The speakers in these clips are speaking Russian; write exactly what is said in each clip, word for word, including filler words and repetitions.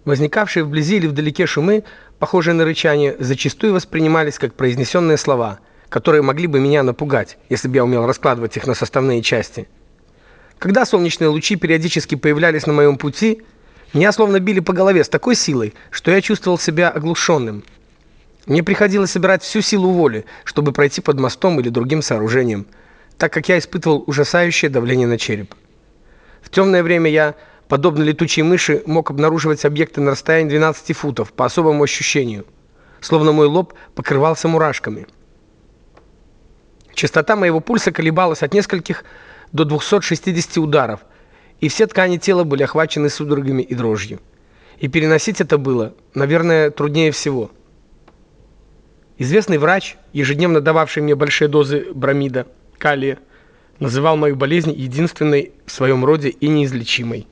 Возникавшие вблизи или вдалеке шумы, похожие на рычание, зачастую воспринимались как произнесенные слова, которые могли бы меня напугать, если бы я умел раскладывать их на составные части. Когда солнечные лучи периодически появлялись на моем пути, меня словно били по голове с такой силой, что я чувствовал себя оглушенным. Мне приходилось собирать всю силу воли, чтобы пройти под мостом или другим сооружением, так как я испытывал ужасающее давление на череп. В темное время я, подобно летучей мыши, мог обнаруживать объекты на расстоянии двенадцати футов по особому ощущению, словно мой лоб покрывался мурашками. Частота моего пульса колебалась от нескольких до двухсот шестидесяти ударов, и все ткани тела были охвачены судорогами и дрожью. И переносить это было, наверное, труднее всего. Известный врач, ежедневно дававший мне большие дозы бромида, калия, называл мою болезнь единственной в своем роде и неизлечимой.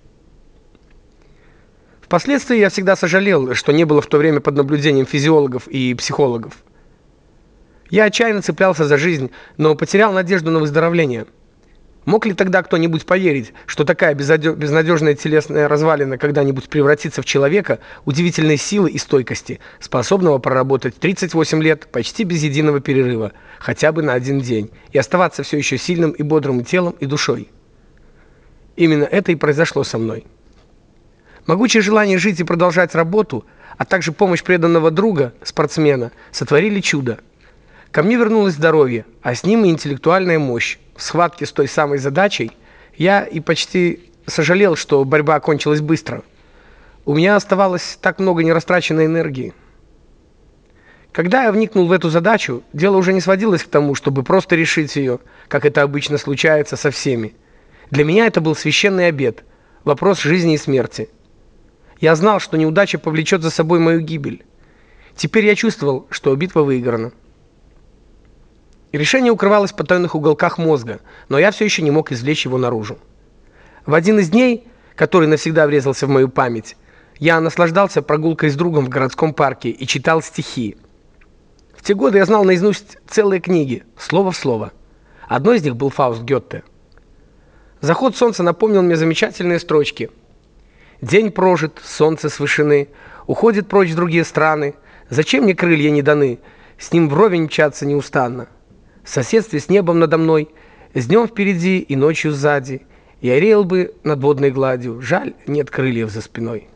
Впоследствии я всегда сожалел, что не было в то время под наблюдением физиологов и психологов. Я отчаянно цеплялся за жизнь, но потерял надежду на выздоровление. Мог ли тогда кто-нибудь поверить, что такая безнадежная телесная развалина когда-нибудь превратится в человека удивительной силы и стойкости, способного проработать тридцать восемь лет почти без единого перерыва, хотя бы на один день, и оставаться все еще сильным и бодрым телом и душой? Именно это и произошло со мной. Могучее желание жить и продолжать работу, а также помощь преданного друга, спортсмена, сотворили чудо. Ко мне вернулось здоровье, а с ним и интеллектуальная мощь. В схватке с той самой задачей я и почти сожалел, что борьба окончилась быстро. У меня оставалось так много нерастраченной энергии. Когда я вникнул в эту задачу, дело уже не сводилось к тому, чтобы просто решить ее, как это обычно случается со всеми. Для меня это был священный обет, вопрос жизни и смерти. Я знал, что неудача повлечет за собой мою гибель. Теперь я чувствовал, что битва выиграна. Решение укрывалось в потайных уголках мозга, но я все еще не мог извлечь его наружу. В один из дней, который навсегда врезался в мою память, я наслаждался прогулкой с другом в городском парке и читал стихи. В те годы я знал наизусть целые книги, слово в слово. Одной из них был Фауст Гёте. Заход солнца напомнил мне замечательные строчки. День прожит, солнце с вышины, уходит прочь в другие страны. Зачем мне крылья не даны, с ним вровень мчаться неустанно. В соседстве с небом надо мной, с днем впереди и ночью сзади. Я реял бы над водной гладью, жаль, нет крыльев за спиной.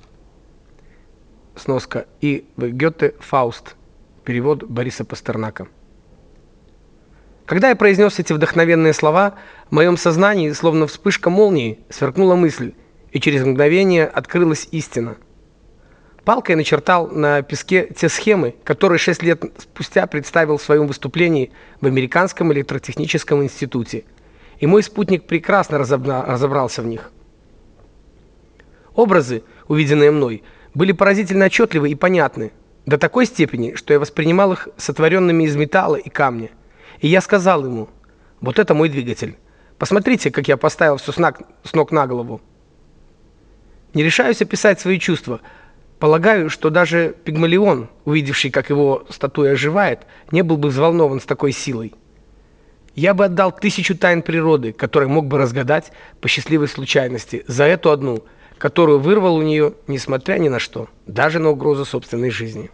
Сноска. И Гёте Фауст. Перевод Бориса Пастернака. Когда я произнес эти вдохновенные слова, в моем сознании, словно вспышка молнии, сверкнула мысль, и через мгновение открылась истина. Палкой начертал на песке те схемы, которые шесть лет спустя представил в своем выступлении в Американском электротехническом институте. И мой спутник прекрасно разобрался в них. Образы, увиденные мной, были поразительно отчетливы и понятны, до такой степени, что я воспринимал их сотворенными из металла и камня. И я сказал ему: вот это мой двигатель. Посмотрите, как я поставил все с ног на голову. Не решаюсь описать свои чувства. Полагаю, что даже Пигмалион, увидевший, как его статуя оживает, не был бы взволнован с такой силой. Я бы отдал тысячу тайн природы, которые мог бы разгадать по счастливой случайности, за эту одну, которую вырвал у нее, несмотря ни на что, даже на угрозу собственной жизни.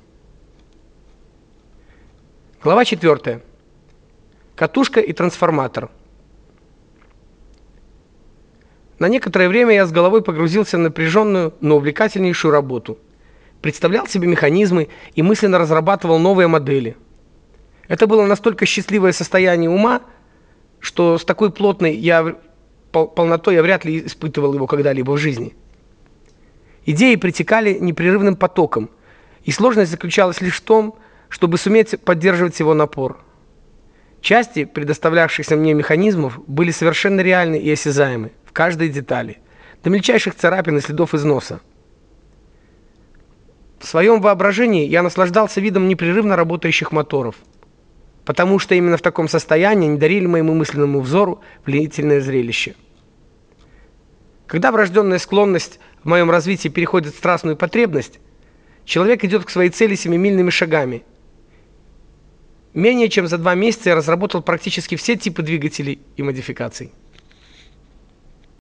Глава четвертая. Катушка и трансформатор. На некоторое время я с головой погрузился в напряженную, но увлекательнейшую работу. Представлял себе механизмы и мысленно разрабатывал новые модели. Это было настолько счастливое состояние ума, что с такой плотной я полнотой я вряд ли испытывал его когда-либо в жизни. Идеи притекали непрерывным потоком, и сложность заключалась лишь в том, чтобы суметь поддерживать его напор. Части предоставлявшихся мне механизмов были совершенно реальны и осязаемы в каждой детали, до мельчайших царапин и следов износа. В своем воображении я наслаждался видом непрерывно работающих моторов, потому что именно в таком состоянии они дарили моему мысленному взору пленительное зрелище. Когда врожденная склонность в моем развитии переходит в страстную потребность, человек идет к своей цели семимильными шагами. Менее чем за два месяца я разработал практически все типы двигателей и модификаций.